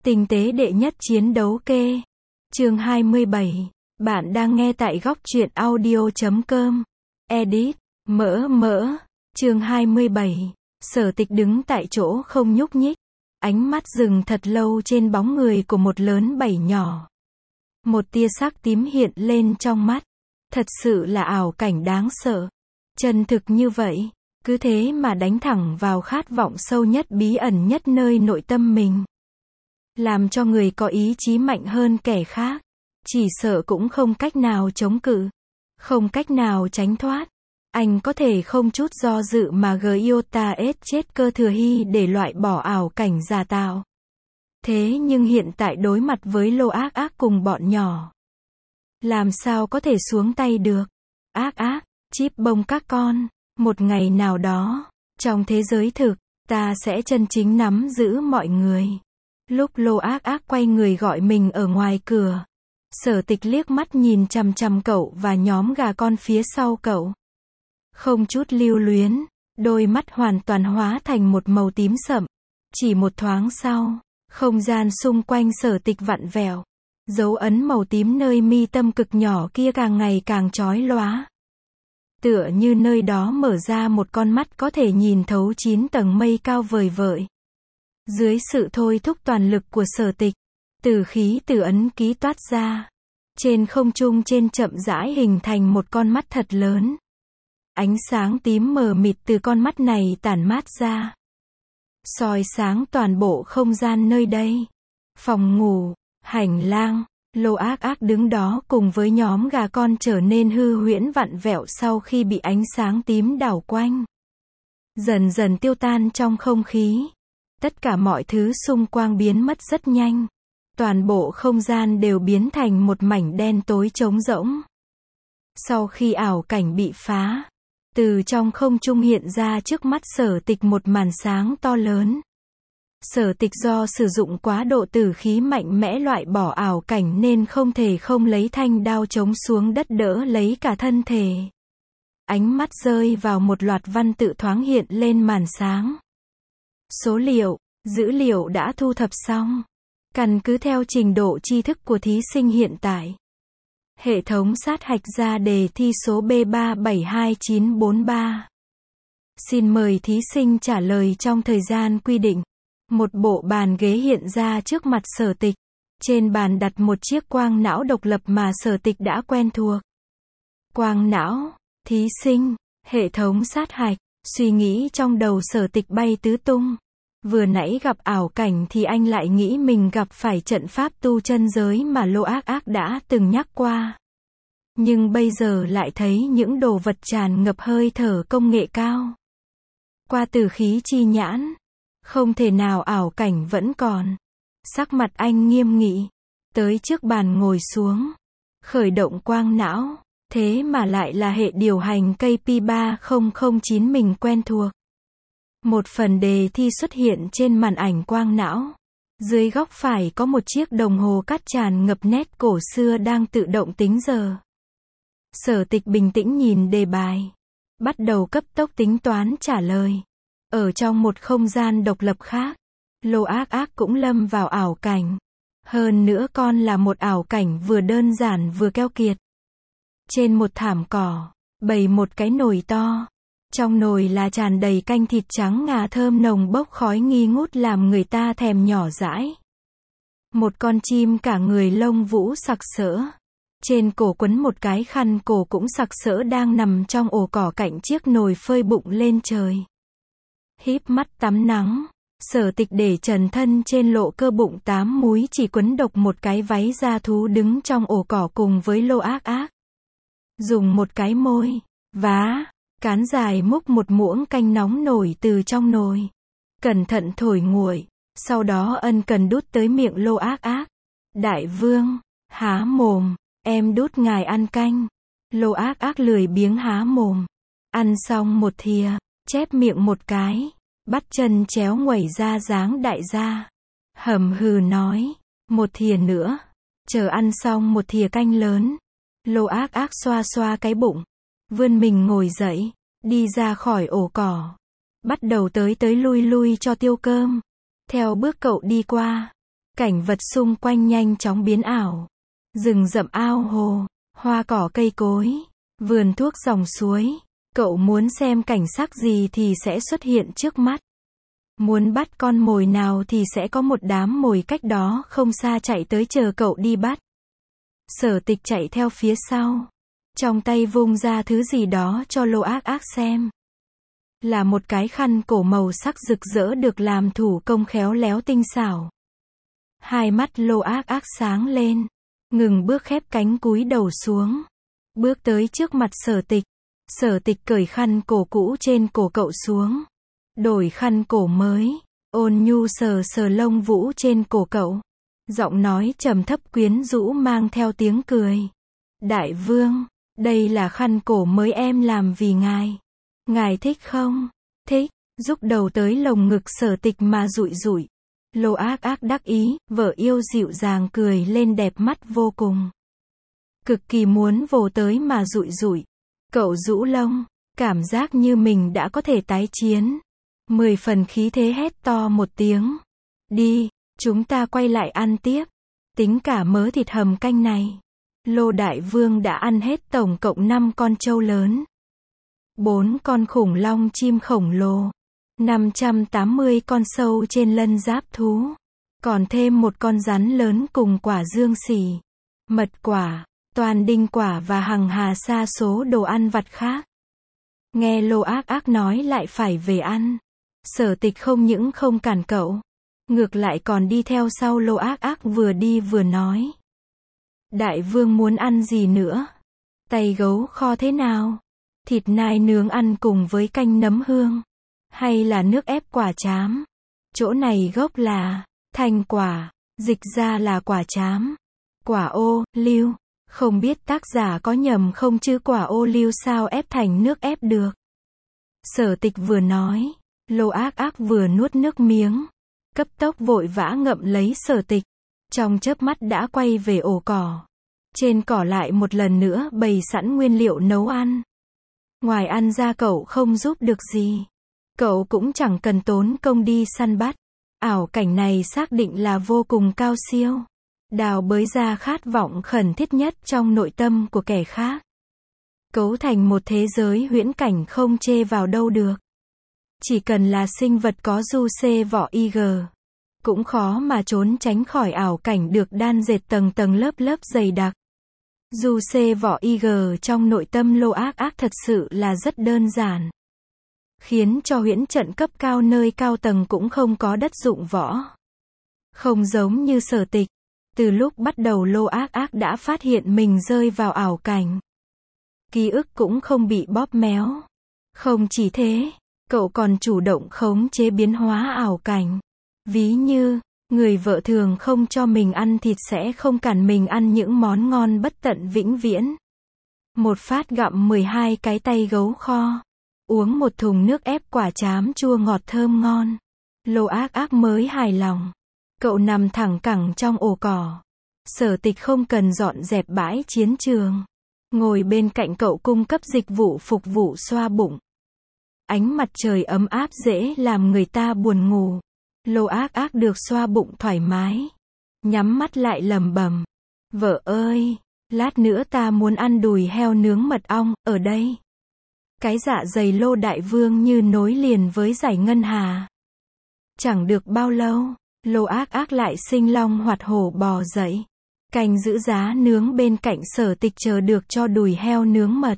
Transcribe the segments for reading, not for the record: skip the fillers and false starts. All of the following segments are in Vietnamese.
Tinh tế đệ nhất chiến đấu kê. Chương 27. Bạn đang nghe tại góc truyện audio.com. Edit. Mỡ. Chương 27. Sở Tịch đứng tại chỗ không nhúc nhích. Ánh mắt dừng thật lâu trên bóng người của một lớn bảy nhỏ. Một tia sắc tím hiện lên trong mắt. Thật sự là ảo cảnh đáng sợ. Chân thực như vậy, cứ thế mà đánh thẳng vào khát vọng sâu nhất bí ẩn nhất nơi nội tâm mình. Làm cho người có ý chí mạnh hơn kẻ khác. Chỉ sợ cũng không cách nào chống cự. Không cách nào tránh thoát. Anh có thể không chút do dự mà Gyota chết cơ thừa hy để loại bỏ ảo cảnh giả tạo. Thế nhưng hiện tại đối mặt với Lô Ác Ác cùng bọn nhỏ. Làm sao có thể xuống tay được. Ác Ác, Chip bông các con. Một ngày nào đó, trong thế giới thực, ta sẽ chân chính nắm giữ mọi người. Lúc Lô Ác Ác quay người gọi mình ở ngoài cửa. Sở Tịch liếc mắt nhìn chằm chằm cậu và nhóm gà con phía sau cậu. Không chút lưu luyến, đôi mắt hoàn toàn hóa thành một màu tím sậm. Chỉ một thoáng sau, không gian xung quanh Sở Tịch vặn vẹo. Dấu ấn màu tím nơi mi tâm cực nhỏ kia càng ngày càng chói lóa. Tựa như nơi đó mở ra một con mắt có thể nhìn thấu 9 tầng mây cao vời vợi. Dưới sự thôi thúc toàn lực của Sở Tịch, tử khí từ ấn ký toát ra. Trên không trung trên chậm rãi hình thành một con mắt thật lớn. Ánh sáng tím mờ mịt từ con mắt này tản mát ra. Soi sáng toàn bộ không gian nơi đây. Phòng ngủ, hành lang, Lô Ác Ác đứng đó cùng với nhóm gà con trở nên hư huyễn vặn vẹo sau khi bị ánh sáng tím đảo quanh. Dần dần tiêu tan trong không khí. Tất cả mọi thứ xung quanh biến mất rất nhanh. Toàn bộ không gian đều biến thành một mảnh đen tối trống rỗng. Sau khi ảo cảnh bị phá, từ trong không trung hiện ra trước mắt Sở Tịch một màn sáng to lớn. Sở Tịch do sử dụng quá độ tử khí mạnh mẽ loại bỏ ảo cảnh nên không thể không lấy thanh đao chống xuống đất đỡ lấy cả thân thể. Ánh mắt rơi vào một loạt văn tự thoáng hiện lên màn sáng. Số liệu, dữ liệu đã thu thập xong. Căn cứ theo trình độ tri thức của thí sinh hiện tại. Hệ thống sát hạch ra đề thi số B372943. Xin mời thí sinh trả lời trong thời gian quy định. Một bộ bàn ghế hiện ra trước mặt Sở Tịch. Trên bàn đặt một chiếc quang não độc lập mà Sở Tịch đã quen thuộc. Quang não, thí sinh, hệ thống sát hạch, suy nghĩ trong đầu Sở Tịch bay tứ tung. Vừa nãy gặp ảo cảnh thì anh lại nghĩ mình gặp phải trận pháp tu chân giới mà Lô Ác Ác đã từng nhắc qua. Nhưng bây giờ lại thấy những đồ vật tràn ngập hơi thở công nghệ cao. Qua tử khí chi nhãn, không thể nào ảo cảnh vẫn còn. Sắc mặt anh nghiêm nghị, tới trước bàn ngồi xuống, khởi động quang não, thế mà lại là hệ điều hành KP3009 mình quen thuộc. Một phần đề thi xuất hiện trên màn ảnh quang não. Dưới góc phải có một chiếc đồng hồ cát tràn ngập nét cổ xưa đang tự động tính giờ. Sở Tịch bình tĩnh nhìn đề bài. Bắt đầu cấp tốc tính toán trả lời. Ở trong một không gian độc lập khác, Lô Ác Ác cũng lâm vào ảo cảnh. Hơn nữa còn là một ảo cảnh vừa đơn giản vừa keo kiệt. Trên một thảm cỏ, bày một cái nồi to. Trong nồi là tràn đầy canh thịt trắng ngà thơm nồng bốc khói nghi ngút làm người ta thèm nhỏ dãi. Một con chim cả người lông vũ sặc sỡ. Trên cổ quấn một cái khăn cổ cũng sặc sỡ đang nằm trong ổ cỏ cạnh chiếc nồi phơi bụng lên trời. Híp mắt tắm nắng, Sở Tịch để trần thân trên lộ cơ bụng 8 múi chỉ quấn độc một cái váy da thú đứng trong ổ cỏ cùng với Lô Ác Ác. Dùng một cái môi, vá, cán dài múc một muỗng canh nóng nổi từ trong nồi. Cẩn thận thổi nguội, sau đó ân cần đút tới miệng Lô Ác Ác. Đại vương, há mồm, em đút ngài ăn canh. Lô Ác Ác lười biếng há mồm. Ăn xong một thìa, chép miệng một cái, bắt chân chéo nguẩy ra dáng đại gia. Hầm hừ nói, một thìa nữa, chờ ăn xong một thìa canh lớn. Lô Ác Ác xoa xoa cái bụng, vươn mình ngồi dậy, đi ra khỏi ổ cỏ. Bắt đầu tới lui lui cho tiêu cơm. Theo bước cậu đi qua, Cảnh vật xung quanh nhanh chóng biến ảo. Rừng rậm ao hồ, hoa cỏ cây cối, vườn thuốc dòng suối. Cậu muốn xem cảnh sắc gì thì sẽ xuất hiện trước mắt. Muốn bắt con mồi nào thì sẽ có một đám mồi cách đó không xa chạy tới chờ cậu đi bắt. Sở Tịch chạy theo phía sau. Trong tay vung ra thứ gì đó cho Lô Ác Ác xem. Là một cái khăn cổ màu sắc rực rỡ được làm thủ công khéo léo tinh xảo. Hai mắt Lô Ác Ác sáng lên. Ngừng bước khép cánh cúi đầu xuống. Bước tới trước mặt Sở Tịch. Sở Tịch cởi khăn cổ cũ trên cổ cậu xuống. Đổi khăn cổ mới. Ôn nhu sờ sờ lông vũ trên cổ cậu. Giọng nói trầm thấp quyến rũ mang theo tiếng cười. Đại vương, đây là khăn cổ mới em làm vì ngài. Ngài thích không? Thích. Rúc đầu tới lồng ngực Sở Tịch mà dụi dụi. Lô Ác Ác đắc ý, vợ yêu dịu dàng cười lên đẹp mắt vô cùng. Cực kỳ muốn vồ tới mà dụi dụi. Cậu rũ lông, cảm giác như mình đã có thể tái chiến. 10 phần khí thế hét to một tiếng. Đi, chúng ta quay lại ăn tiếp. Tính cả mớ thịt hầm canh này. Lô Đại Vương đã ăn hết tổng cộng 5 con trâu lớn. 4 con khủng long chim khổng lồ. 580 con sâu trên lân giáp thú. Còn thêm một con rắn lớn cùng quả dương xỉ, mật quả, toàn đinh quả và hằng hà sa số đồ ăn vặt khác. Nghe Lô Ác Ác nói lại phải về ăn. Sở Tịch không những không cản cậu. Ngược lại còn đi theo sau Lô Ác Ác vừa đi vừa nói. Đại vương muốn ăn gì nữa? Tay gấu kho thế nào? Thịt nai nướng ăn cùng với canh nấm hương? Hay là nước ép quả trám? Chỗ này gốc là thanh quả, dịch ra là quả trám. Quả ô liu. Không biết tác giả có nhầm không chứ quả ô liu sao ép thành nước ép được? Sở Tịch vừa nói. Lô Ác Ác vừa nuốt nước miếng. Cấp tốc vội vã ngậm lấy Sở Tịch. Trong chớp mắt đã quay về ổ cỏ. Trên cỏ lại một lần nữa bày sẵn nguyên liệu nấu ăn. Ngoài ăn ra cậu không giúp được gì. Cậu cũng chẳng cần tốn công đi săn bắt. Ảo cảnh này xác định là vô cùng cao siêu. Đào bới ra khát vọng khẩn thiết nhất trong nội tâm của kẻ khác. Cấu thành một thế giới huyễn cảnh không chê vào đâu được. Chỉ cần là sinh vật có du xê vỏ IG. Cũng khó mà trốn tránh khỏi ảo cảnh được đan dệt tầng tầng lớp lớp dày đặc. Du xê vỏ IG trong nội tâm Lô Ác Ác thật sự là rất đơn giản. Khiến cho huyễn trận cấp cao nơi cao tầng cũng không có đất dụng võ. Không giống như Sở Tịch. Từ lúc bắt đầu Lô Ác Ác đã phát hiện mình rơi vào ảo cảnh. Ký ức cũng không bị bóp méo. Không chỉ thế, cậu còn chủ động khống chế biến hóa ảo cảnh. Ví như, người vợ thường không cho mình ăn thịt sẽ không cản mình ăn những món ngon bất tận vĩnh viễn. Một phát gặm 12 cái tay gấu kho. Uống một thùng nước ép quả trám chua ngọt thơm ngon. Lô Ác Ác mới hài lòng. Cậu nằm thẳng cẳng trong ổ cỏ. Sở Tịch không cần dọn dẹp bãi chiến trường. Ngồi bên cạnh cậu cung cấp dịch vụ phục vụ xoa bụng. Ánh mặt trời ấm áp dễ làm người ta buồn ngủ. Lô Ác Ác được xoa bụng thoải mái. Nhắm mắt lại lẩm bẩm. Vợ ơi, lát nữa ta muốn ăn đùi heo nướng mật ong, ở đây. Cái dạ dày Lô Đại Vương như nối liền với dải ngân hà. Chẳng được bao lâu, Lô Ác Ác lại sinh long hoạt hổ bò dậy. Canh giữ giá nướng bên cạnh Sở Tịch chờ được cho đùi heo nướng mật.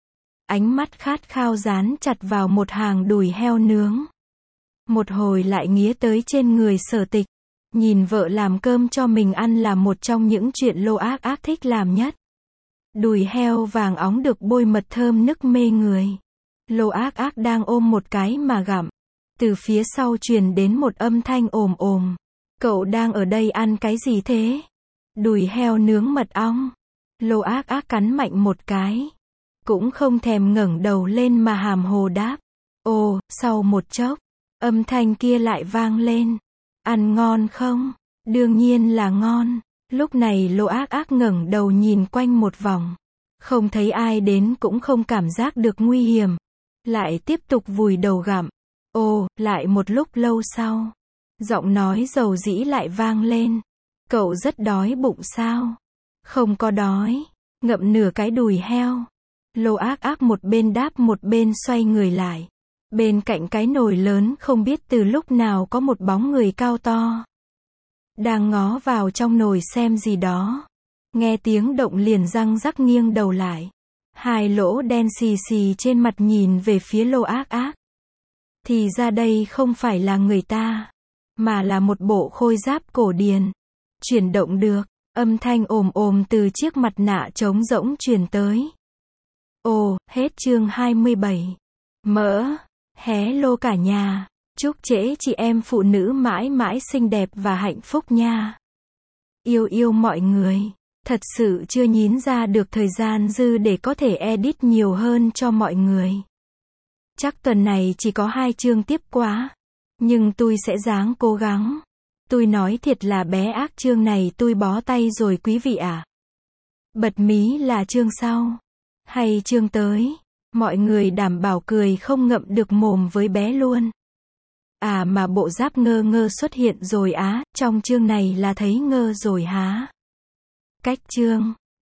Ánh mắt khát khao dán chặt vào một hàng đùi heo nướng. Một hồi lại nghía tới trên người Sở Tịch. Nhìn vợ làm cơm cho mình ăn là một trong những chuyện Lô Ác Ác thích làm nhất. Đùi heo vàng óng được bôi mật thơm nức mê người. Lô Ác Ác đang ôm một cái mà gặm. Từ phía sau truyền đến một âm thanh ồm ồm. Cậu đang ở đây ăn cái gì thế? Đùi heo nướng mật ong. Lô Ác Ác cắn mạnh một cái. Cũng không thèm ngẩng đầu lên mà hàm hồ đáp. Ồ, sau một chốc, âm thanh kia lại vang lên. Ăn ngon không? Đương nhiên là ngon. Lúc này Lô Ác Ác ngẩng đầu nhìn quanh một vòng. Không thấy ai đến cũng không cảm giác được nguy hiểm. Lại tiếp tục vùi đầu gặm. Ồ, lại một lúc lâu sau. Giọng nói dầu dĩ lại vang lên. Cậu rất đói bụng sao? Không có đói. Ngậm nửa cái đùi heo. Lô Ác Ác một bên đáp một bên xoay người lại. Bên cạnh cái nồi lớn không biết từ lúc nào có một bóng người cao to. Đang ngó vào trong nồi xem gì đó. Nghe tiếng động liền răng rắc nghiêng đầu lại. Hai lỗ đen xì xì trên mặt nhìn về phía Lô Ác Ác. Thì ra đây không phải là người ta, mà là một bộ khôi giáp cổ điển. Chuyển động được, âm thanh ồm ồm từ chiếc mặt nạ trống rỗng truyền tới. Ồ, hết chương 27. Mỡ, hé lô cả nhà. Chúc trễ chị em phụ nữ mãi mãi xinh đẹp và hạnh phúc nha. Yêu yêu mọi người. Thật sự chưa nhín ra được thời gian dư để có thể edit nhiều hơn cho mọi người. Chắc tuần này chỉ có 2 chương tiếp quá. Nhưng tôi sẽ ráng cố gắng. Tôi nói thiệt là bé ác chương này tôi bó tay rồi quý vị ạ. Bật mí là chương sau. Hay chương tới. Mọi người đảm bảo cười không ngậm được mồm với bé luôn. À mà bộ giáp ngơ ngơ xuất hiện rồi á, trong chương này là thấy ngơ rồi há. Cách chương